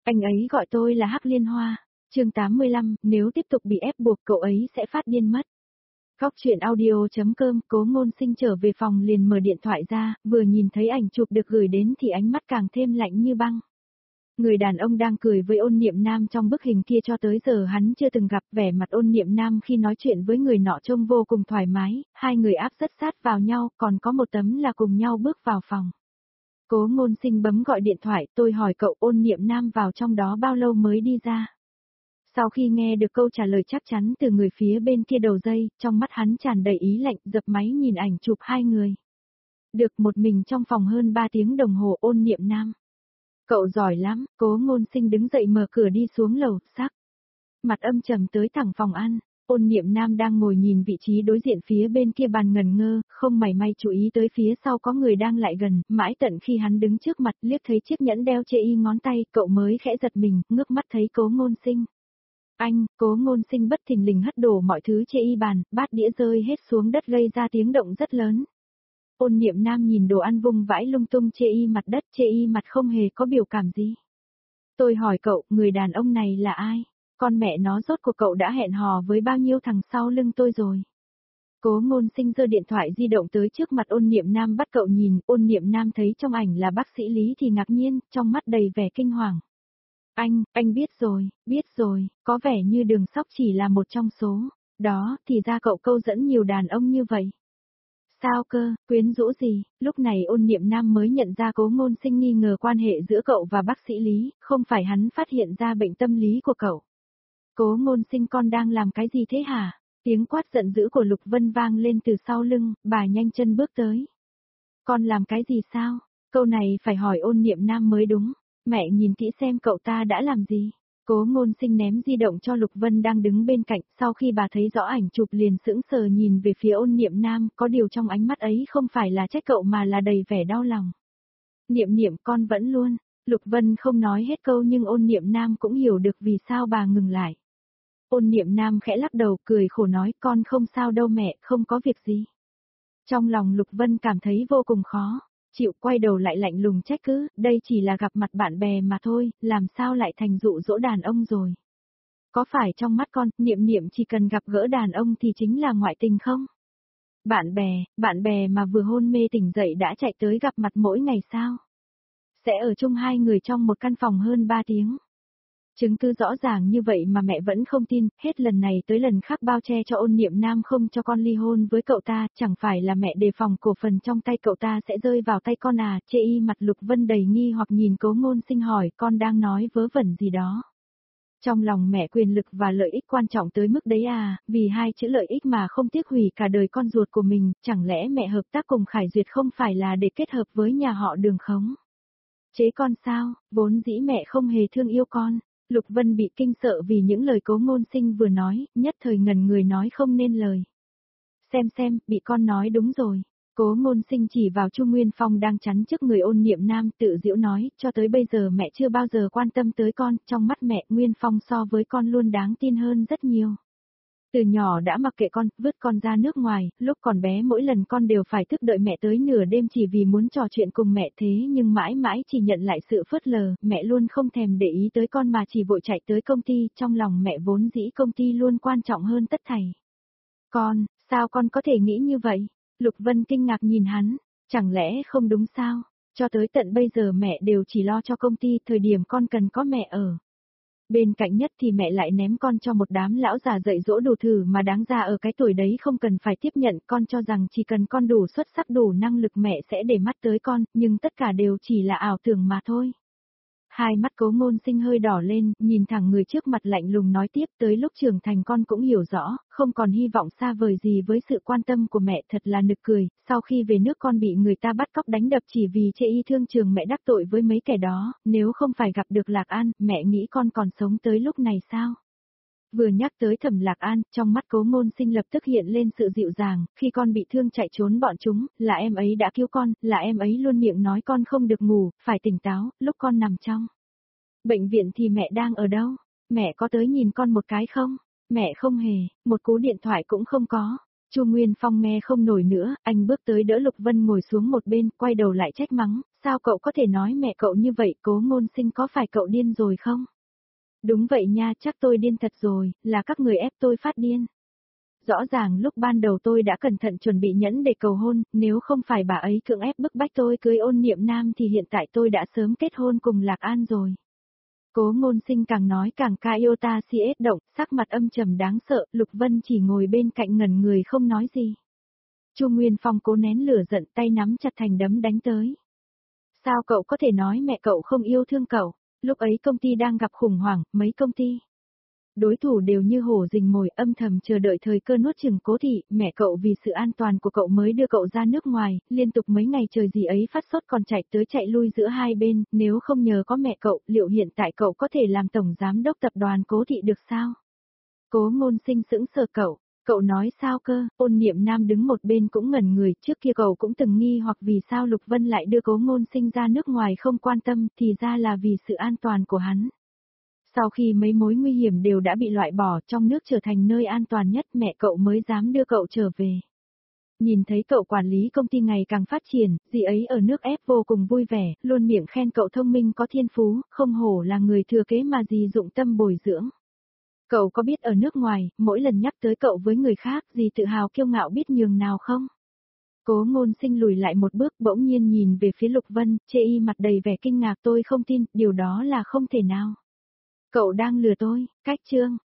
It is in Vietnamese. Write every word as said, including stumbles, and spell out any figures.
Anh ấy gọi tôi là Hắc Liên Hoa. Chương tám mươi lăm, nếu tiếp tục bị ép buộc cậu ấy sẽ phát điên mất. Góc truyện audio.com. Cố Ngôn Sinh trở về phòng liền mở điện thoại ra, vừa nhìn thấy ảnh chụp được gửi đến thì ánh mắt càng thêm lạnh như băng. Người đàn ông đang cười với Ôn Niệm Nam trong bức hình kia cho tới giờ hắn chưa từng gặp. Vẻ mặt Ôn Niệm Nam khi nói chuyện với người nọ trông vô cùng thoải mái, hai người áp rất sát vào nhau, còn có một tấm là cùng nhau bước vào phòng. Cố Ngôn Sinh bấm gọi điện thoại, tôi hỏi cậu Ôn Niệm Nam vào trong đó bao lâu mới đi ra. Sau khi nghe được câu trả lời chắc chắn từ người phía bên kia đầu dây, trong mắt hắn tràn đầy ý lạnh, dập máy nhìn ảnh chụp hai người. Được một mình trong phòng hơn ba tiếng đồng hồ. Ôn Niệm Nam. Cậu giỏi lắm. Cố Ngôn Sinh đứng dậy mở cửa đi xuống lầu, sắc mặt âm trầm tới thẳng phòng ăn. Ôn Niệm Nam đang ngồi nhìn vị trí đối diện phía bên kia bàn ngẩn ngơ, không mảy may chú ý tới phía sau có người đang lại gần, mãi tận khi hắn đứng trước mặt liếc thấy chiếc nhẫn đeo chê y ngón tay, cậu mới khẽ giật mình, ngước mắt thấy Cố Ngôn Sinh. Anh, Cố Ngôn Sinh bất thình lình hất đổ mọi thứ chê y bàn, bát đĩa rơi hết xuống đất gây ra tiếng động rất lớn. Ôn Niệm Nam nhìn đồ ăn vung vãi lung tung chê y mặt đất, chê y mặt không hề có biểu cảm gì. Tôi hỏi cậu, người đàn ông này là ai? Con mẹ nó rốt cuộc cậu đã hẹn hò với bao nhiêu thằng sau lưng tôi rồi? Cố Ngôn Sinh giơ điện thoại di động tới trước mặt Ôn Niệm Nam bắt cậu nhìn, Ôn Niệm Nam thấy trong ảnh là bác sĩ Lý thì ngạc nhiên, trong mắt đầy vẻ kinh hoàng. Anh, anh biết rồi, biết rồi, có vẻ như Đường Sóc chỉ là một trong số, đó, thì ra cậu câu dẫn nhiều đàn ông như vậy. Sao cơ, quyến rũ gì? Lúc này Ôn Niệm Nam mới nhận ra Cố Ngôn Sinh nghi ngờ quan hệ giữa cậu và bác sĩ Lý, không phải hắn phát hiện ra bệnh tâm lý của cậu. Cố Ngôn Sinh, con đang làm cái gì thế hả? Tiếng quát giận dữ của Lục Vân vang lên từ sau lưng, bà nhanh chân bước tới. Con làm cái gì sao? Câu này phải hỏi Ôn Niệm Nam mới đúng. Mẹ nhìn kỹ xem cậu ta đã làm gì. Cố Ngôn Sinh ném di động cho Lục Vân đang đứng bên cạnh, sau khi bà thấy rõ ảnh chụp liền sững sờ nhìn về phía Ôn Niệm Nam, có điều trong ánh mắt ấy không phải là trách cậu mà là đầy vẻ đau lòng. Niệm Niệm, con vẫn luôn. Lục Vân không nói hết câu nhưng Ôn Niệm Nam cũng hiểu được vì sao bà ngừng lại. Ôn Niệm Nam khẽ lắc đầu cười khổ nói, con không sao đâu mẹ, không có việc gì. Trong lòng Lục Vân cảm thấy vô cùng khó. Chịu quay đầu lại lạnh lùng trách cứ, đây chỉ là gặp mặt bạn bè mà thôi, làm sao lại thành dụ dỗ đàn ông rồi. Có phải trong mắt con, Niệm Niệm chỉ cần gặp gỡ đàn ông thì chính là ngoại tình không? Bạn bè, bạn bè mà vừa hôn mê tỉnh dậy đã chạy tới gặp mặt mỗi ngày sao? Sẽ ở chung hai người trong một căn phòng hơn ba tiếng. Chứng cứ rõ ràng như vậy mà mẹ vẫn không tin, hết lần này tới lần khác bao che cho Ôn Niệm Nam không cho con ly hôn với cậu ta, chẳng phải là mẹ đề phòng cổ phần trong tay cậu ta sẽ rơi vào tay con à, chê y mặt Lục Vân đầy nghi hoặc nhìn Cố Ngôn Sinh hỏi con đang nói vớ vẩn gì đó. Trong lòng mẹ quyền lực và lợi ích quan trọng tới mức đấy à, vì hai chữ lợi ích mà không tiếc hủy cả đời con ruột của mình, chẳng lẽ mẹ hợp tác cùng Khải Duyệt không phải là để kết hợp với nhà họ Đường khống? Chế con sao, vốn dĩ mẹ không hề thương yêu con. Lục Vân bị kinh sợ vì những lời Cố Ngôn Sinh vừa nói, nhất thời ngẩn người nói không nên lời. Xem xem, bị con nói đúng rồi. Cố Ngôn Sinh chỉ vào Chu Nguyên Phong đang chắn trước người Ôn Niệm Nam tự giễu nói, cho tới bây giờ mẹ chưa bao giờ quan tâm tới con, trong mắt mẹ Nguyên Phong so với con luôn đáng tin hơn rất nhiều. Từ nhỏ đã mặc kệ con, vứt con ra nước ngoài, lúc còn bé mỗi lần con đều phải thức đợi mẹ tới nửa đêm chỉ vì muốn trò chuyện cùng mẹ thế nhưng mãi mãi chỉ nhận lại sự phớt lờ, mẹ luôn không thèm để ý tới con mà chỉ vội chạy tới công ty, trong lòng mẹ vốn dĩ công ty luôn quan trọng hơn tất thảy. Con, sao con có thể nghĩ như vậy? Lục Vân kinh ngạc nhìn hắn, chẳng lẽ không đúng sao? Cho tới tận bây giờ mẹ đều chỉ lo cho công ty, thời điểm con cần có mẹ ở bên cạnh nhất thì mẹ lại ném con cho một đám lão già dạy dỗ đủ thử mà đáng ra ở cái tuổi đấy không cần phải tiếp nhận, con cho rằng chỉ cần con đủ xuất sắc đủ năng lực mẹ sẽ để mắt tới con, nhưng tất cả đều chỉ là ảo tưởng mà thôi. Hai mắt Cố Ngôn Sinh hơi đỏ lên, nhìn thẳng người trước mặt lạnh lùng nói tiếp, tới lúc trưởng thành con cũng hiểu rõ, không còn hy vọng xa vời gì với sự quan tâm của mẹ, thật là nực cười, sau khi về nước con bị người ta bắt cóc đánh đập chỉ vì chê y thương trường mẹ đắc tội với mấy kẻ đó, nếu không phải gặp được Lạc An, mẹ nghĩ con còn sống tới lúc này sao? Vừa nhắc tới Thẩm Lạc An, trong mắt Cố Ngôn Sinh lập tức hiện lên sự dịu dàng, khi con bị thương chạy trốn bọn chúng, là em ấy đã cứu con, là em ấy luôn miệng nói con không được ngủ, phải tỉnh táo, lúc con nằm trong bệnh viện thì mẹ đang ở đâu? Mẹ có tới nhìn con một cái không? Mẹ không hề, một cú điện thoại cũng không có. Chu Nguyên Phong nghe không nổi nữa, anh bước tới đỡ Lục Vân ngồi xuống một bên, quay đầu lại trách mắng, sao cậu có thể nói mẹ cậu như vậy, Cố Ngôn Sinh có phải cậu điên rồi không? Đúng vậy nha, chắc tôi điên thật rồi, là các người ép tôi phát điên. Rõ ràng lúc ban đầu tôi đã cẩn thận chuẩn bị nhẫn để cầu hôn, nếu không phải bà ấy cưỡng ép bức bách tôi cưới Ôn Niệm Nam thì hiện tại tôi đã sớm kết hôn cùng Lạc An rồi. Cố Ngôn Sinh càng nói càng ca yêu ta si ết động, sắc mặt âm trầm đáng sợ, Lục Vân chỉ ngồi bên cạnh ngẩn người không nói gì. Chu Nguyên Phong cố nén lửa giận, tay nắm chặt thành đấm đánh tới. Sao cậu có thể nói mẹ cậu không yêu thương cậu? Lúc ấy công ty đang gặp khủng hoảng, mấy công ty đối thủ đều như hổ rình mồi, âm thầm chờ đợi thời cơ nuốt chửng Cố thị, mẹ cậu vì sự an toàn của cậu mới đưa cậu ra nước ngoài, liên tục mấy ngày trời gì ấy phát sốt còn chạy tới chạy lui giữa hai bên, nếu không nhờ có mẹ cậu, liệu hiện tại cậu có thể làm tổng giám đốc tập đoàn Cố thị được sao? Cố Ngôn Sinh sững sờ cậu, cậu nói sao cơ? Ôn Niệm Nam đứng một bên cũng ngẩn người, trước kia cậu cũng từng nghi hoặc vì sao Lục Vân lại đưa Cố Ngôn Sinh ra nước ngoài không quan tâm, thì ra là vì sự an toàn của hắn. Sau khi mấy mối nguy hiểm đều đã bị loại bỏ, trong nước trở thành nơi an toàn nhất, mẹ cậu mới dám đưa cậu trở về. Nhìn thấy cậu quản lý công ty ngày càng phát triển, dì ấy ở nước ép vô cùng vui vẻ, luôn miệng khen cậu thông minh có thiên phú, không hổ là người thừa kế mà dì dụng tâm bồi dưỡng. Cậu có biết ở nước ngoài, mỗi lần nhắc tới cậu với người khác, dì tự hào kiêu ngạo biết nhường nào không? Cố Ngôn Sinh lùi lại một bước, bỗng nhiên nhìn về phía Lục Vân, chê y mặt đầy vẻ kinh ngạc, tôi không tin, điều đó là không thể nào. Cậu đang lừa tôi, cách chương.